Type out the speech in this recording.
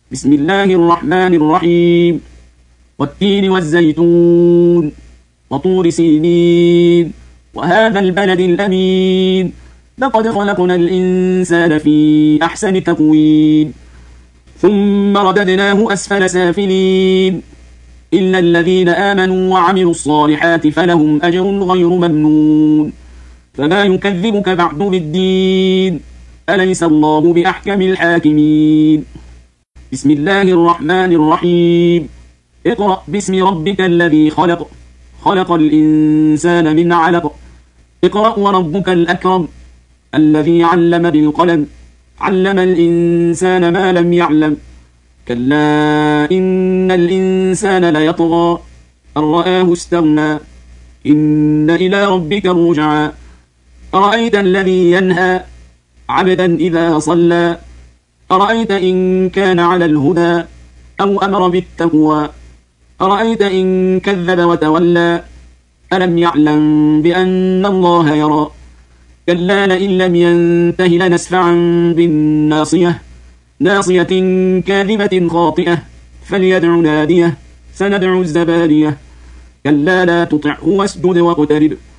بسم الله الرحمن الرحيم والتين والزيتون وطور سينين وهذا البلد الأمين لقد خلقنا الإنسان في أحسن تقويم ثم رددناه أسفل سافلين إلا الذين آمنوا وعملوا الصالحات فلهم أجر غير ممنون فما يكذبك بعد بالدين أليس الله بأحكم الحاكمين بسم الله الرحمن الرحيم اقرأ باسم ربك الذي خلق خلق الإنسان من علق اقرأ وربك الأكرم الذي علم بالقلم علم الإنسان ما لم يعلم كلا إن الإنسان ليطغى أن رآه استغنى إن إلى ربك الرجعى أرأيت الذي ينهى عبدا إذا صلى أرأيت إن كان على الهدى أو أمر بالتقوى أرأيت إن كذب وتولى ألم يعلم بأن الله يرى كلا لئن لم ينته لنسفعا بالناصية ناصية كاذبة خاطئة فليدع ناديه سندع الزبانية كلا لا تطعه واسجد واقترب